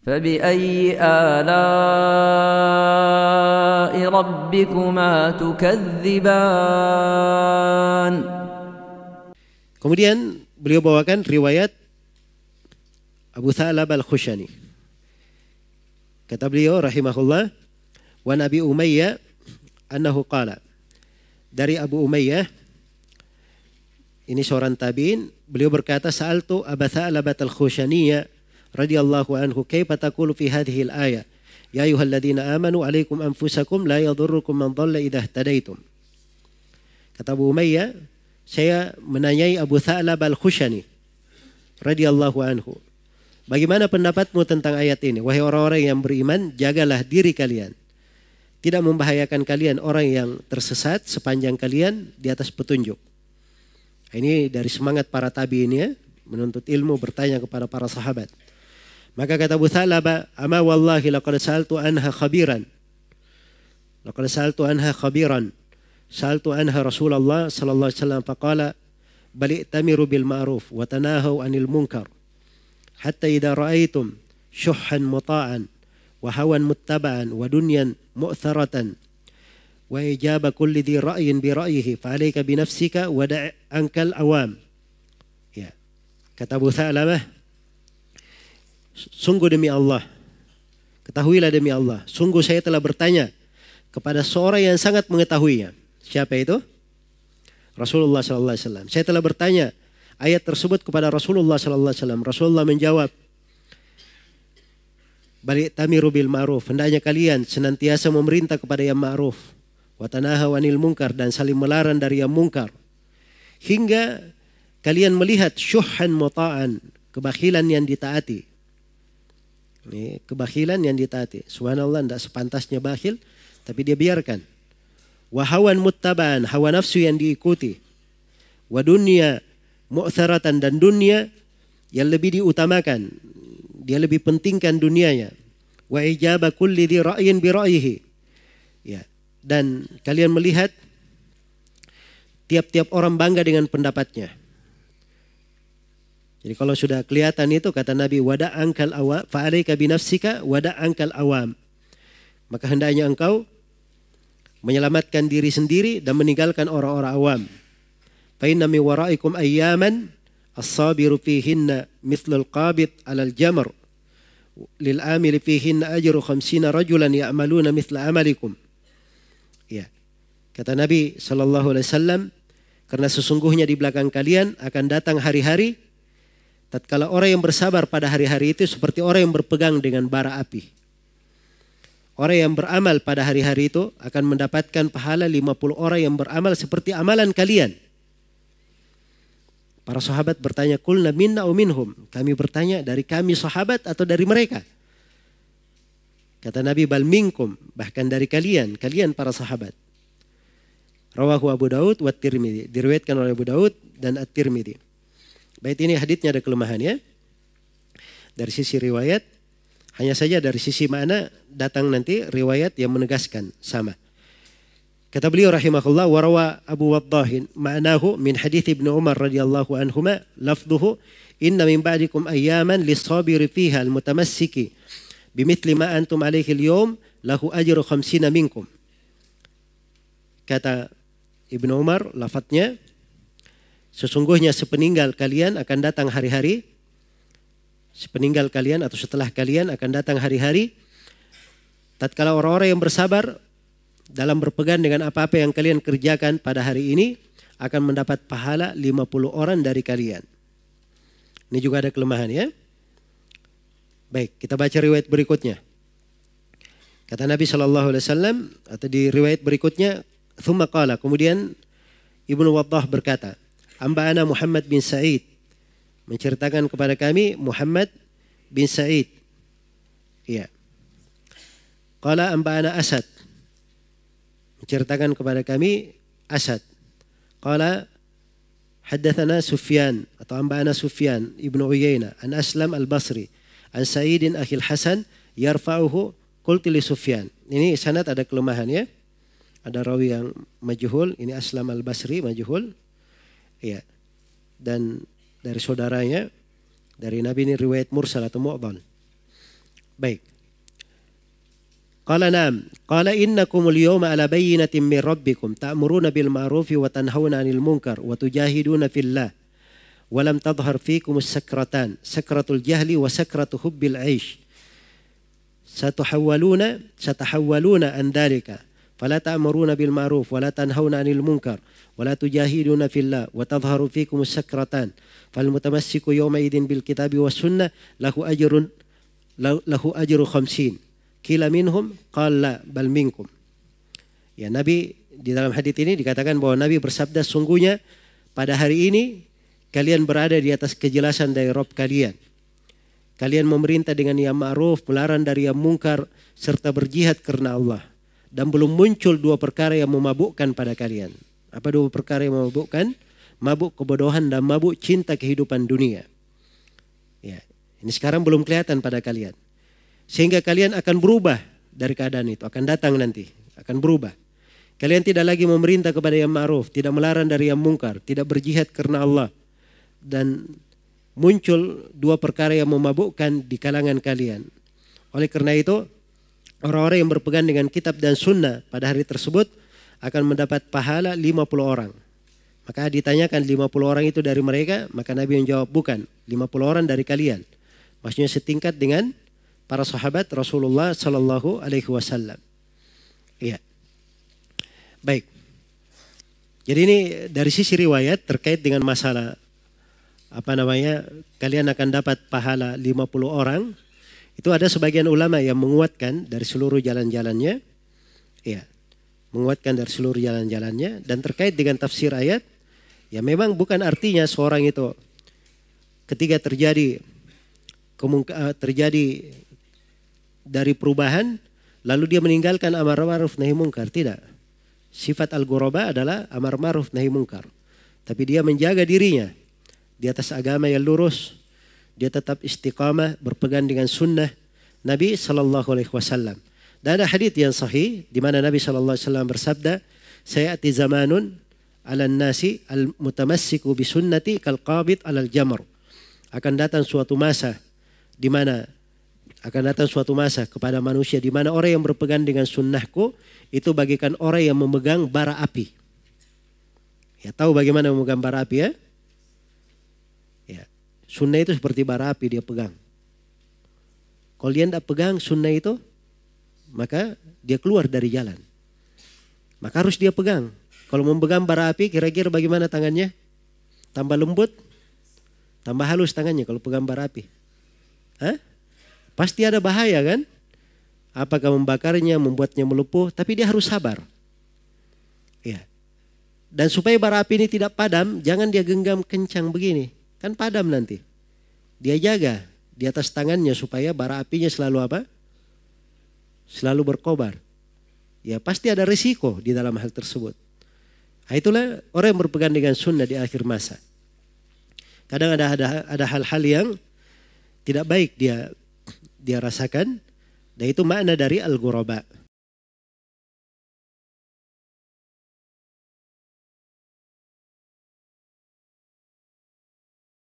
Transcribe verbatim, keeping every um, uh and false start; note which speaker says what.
Speaker 1: فبأي آلاء ربكما تكذبان.
Speaker 2: Kemudian beliau bawakan riwayat Abu Tha'lab al-Khushani. Kata beliau rahimahullah, wa Nabi Umayyah annahu qala. Dari Abu Umayyah, ini seorang tabi'in, beliau berkata, sa'altu Abu Tha'lab al-Khushani radhiyallahu anhu, kaifa taqulu fi hadhihi al-ayah? Ya ayyuhalladzina amanu alaikum anfusakum la yadhurrukum man dhalla idza ihtadaitum. Kata Abu Umayyah, saya menanyai Abu Tha'lab al-Khushani radhiyallahu anhu, bagaimana pendapatmu tentang ayat ini? Wahai orang-orang yang beriman, jagalah diri kalian. Tidak membahayakan kalian orang yang tersesat sepanjang kalian di atas petunjuk. Ini dari semangat para tabi'in ya, menuntut ilmu, bertanya kepada para sahabat. Maka kata Abu Tha'lab, ama wallahi laqad sa'altu anha khabiran. Laqad sa'altu anha khabiran. Sa'altu anha Rasulullah sallallahu alaihi wasallam faqala bal i'tamiru bil ma'ruf wa tanahaw 'anil munkar. Hatta idza ra'aytum syuhhan muta'an wa hawan muttaba'an wa dunyan mu'tharatan wa ijaba kulli dhi ra'yin bi ra'yihi fa 'alayka bi nafsika wa da' ankal awam. Ya. Kata Abu Tha'labah, sungguh demi Allah, ketahuilah demi Allah, sungguh saya telah bertanya kepada seorang yang sangat mengetahuinya. Siapa itu? Rasulullah sallallahu alaihi wasallam. Saya telah bertanya ayat tersebut kepada Rasulullah sallallahu alaihi wasallam. Rasulullah menjawab, balik tamiru bil ma'ruf, hendaknya kalian senantiasa memerintah kepada yang ma'ruf, wa tanahaw 'anil munkar, dan saling melarang dari yang mungkar, hingga kalian melihat syuhhan muta'an, kebakhilan yang ditaati. Ini kebakhilan yang ditaati. Subhanallah, tidak sepantasnya bakhil, tapi dia biarkan. Wa hawan muttaba'an, hawa nafsu yang diikuti. Wa dunya mu'tharatan, dan dunia yang lebih diutamakan. Dia lebih pentingkan dunianya. Wa ijaba kulli dhi ra'yin bi ra'yihi. Ya, dan kalian melihat tiap-tiap orang bangga dengan pendapatnya. Jadi kalau sudah kelihatan itu, kata Nabi, wada' angkal awam, fa'alaika binafsika wada' angkal awam. Maka hendaknya engkau menyelamatkan diri sendiri dan meninggalkan orang-orang awam. Fa inna mi waraikum ayyaman as-sabiru fihinna mithlul qabid 'alal jamr lil amili fihinna ajru khamsina rajulan ya'maluna mithla amalikum. Ya. Kata Nabi sallallahu alaihi wasallam, karena sesungguhnya di belakang kalian akan datang hari-hari tatkala orang yang bersabar pada hari-hari itu seperti orang yang berpegang dengan bara api. Orang yang beramal pada hari-hari itu akan mendapatkan pahala lima puluh orang yang beramal seperti amalan kalian. Para sahabat bertanya, kulna minna au minhum. Kami bertanya, dari kami sahabat atau dari mereka? Kata Nabi, bal minkum, bahkan dari kalian, kalian para sahabat. Rawahu Abu Daud wa Tirmidzi, diriwayatkan oleh Abu Daud dan At-Tirmidzi. Bait ini haditsnya ada kelemahannya. Dari sisi riwayat, hanya saja dari sisi makna datang nanti riwayat yang menegaskan sama. Kata beliau rahimahullah, warawa Abu Waddahin ma'nahu min hadits Ibnu Umar radhiyallahu anhuma lafdhuhu inna min ba'dikum ayyaman lis-sabiri fiha al-mutamassiki bimithli ma antum alaihi al-yawm lahu ajru khamsina minkum. Kata Ibnu Umar, lafadznya, sesungguhnya sepeninggal kalian akan datang hari-hari, sepeninggal kalian atau setelah kalian akan datang hari-hari, tatkala orang-orang yang bersabar dalam berpegang dengan apa-apa yang kalian kerjakan pada hari ini akan mendapat pahala lima puluh orang dari kalian. Ini juga ada kelemahan ya. Baik, kita baca riwayat berikutnya. Kata Nabi shallallahu alaihi wasallam atau di riwayat berikutnya, thumma qala, kemudian Ibnu Waddah berkata, amba'ana Muhammad bin Sa'id, menceritakan kepada kami Muhammad bin Sa'id. Iya. Qala amba'ana Asad, menceritakan kepada kami Asad. Qala haddatsana Sufyan atau amba'ana Sufyan ibnu Uyainah an Aslam al-Basri an Sa'idin akhil Hasan yarfa'uhu qultu li Sufyan. Ini sanad ada kelemahan ya. Ada rawi yang majhul, ini Aslam al-Basri majhul. Iya. Dan dari saudaranya dari Nabi ini riwayat mursal atau mu'dhal. Baik. Qala na'am. Qala innakumul yawma ala bayyinatin min rabbikum ta'muruna bil ma'rufi wa tanhauna 'anil munkar wa tujahiduna fillah wa lam tadhhar fikumus sakratan sakratul jahli wa sakratu hubbil 'aish satahawwaluna satahawwaluna an dhalika fala ta'muruna bil ma'ruf wa la tanhauna 'anil munkar wa la tujahiduna fillah wa tadhharu fikumus sakratan fal mutamassiku yawma idin bil kitabi was sunnah lahu ajrun lahu ajru khamsin. Kila minhum qala bal minkum. Ya, Nabi di dalam hadits ini dikatakan bahwa Nabi bersabda, sungguhnya pada hari ini kalian berada di atas kejelasan dari Rabb kalian. Kalian memerintah dengan yang ma'ruf, melarang dari yang mungkar, serta berjihad karena Allah. Dan belum muncul dua perkara yang memabukkan pada kalian. Apa dua perkara yang memabukkan? Mabuk kebodohan dan mabuk cinta kehidupan dunia. Ya, ini sekarang belum kelihatan pada kalian. Sehingga kalian akan berubah dari keadaan itu. Akan datang nanti. Akan berubah. Kalian tidak lagi memerintah kepada yang ma'ruf. Tidak melarang dari yang mungkar. Tidak berjihad karena Allah. Dan muncul dua perkara yang memabukkan di kalangan kalian. Oleh karena itu, orang-orang yang berpegang dengan kitab dan sunnah pada hari tersebut akan mendapat pahala lima puluh orang. Maka ditanyakan lima puluh orang itu dari mereka. Maka Nabi menjawab, bukan. lima puluh orang dari kalian. Maksudnya setingkat dengan para sahabat Rasulullah Sallallahu Alaihi Wasallam. Iya. Baik. Jadi ini dari sisi riwayat terkait dengan masalah apa namanya, kalian akan dapat pahala lima puluh orang. Itu ada sebagian ulama yang menguatkan dari seluruh jalan-jalannya. Iya. Menguatkan dari seluruh jalan-jalannya. Dan terkait dengan tafsir ayat, ya memang bukan artinya seorang itu ketika terjadi terjadi dari perubahan, lalu dia meninggalkan amar ma'ruf nahi mungkar. Tidak. Sifat al-ghuraba adalah amar ma'ruf nahi mungkar. Tapi dia menjaga dirinya di atas agama yang lurus. Dia tetap istiqamah, berpegang dengan sunnah Nabi Sallallahu Alaihi Wasallam. Dan ada hadits yang sahih di mana Nabi Sallallahu Alaihi Wasallam bersabda, sayati zamanun ala nasi al-mutamassiku bi sunnati kal qabid alal jamr. Akan datang suatu masa di mana akan datang suatu masa kepada manusia di mana orang yang berpegang dengan sunnahku itu bagikan orang yang memegang bara api. Ya, tahu bagaimana memegang bara api ya? Ya, sunnah itu seperti bara api dia pegang. Kalau dia tidak pegang sunnah itu, maka dia keluar dari jalan. Maka harus dia pegang. Kalau memegang bara api, kira-kira bagaimana tangannya? Tambah lembut, tambah halus tangannya kalau pegang bara api. Hah? Pasti ada bahaya kan? Apakah membakarnya, membuatnya melepuh, tapi dia harus sabar. Ya. Dan supaya bara api ini tidak padam, jangan dia genggam kencang begini. Kan padam nanti. Dia jaga di atas tangannya supaya bara apinya selalu apa? Selalu berkobar. Ya pasti ada risiko di dalam hal tersebut. Nah, itulah orang yang berpegang dengan sunnah di akhir masa. Kadang ada ada ada hal-hal yang tidak baik dia dia rasakan, dan itu makna dari al-ghuraba.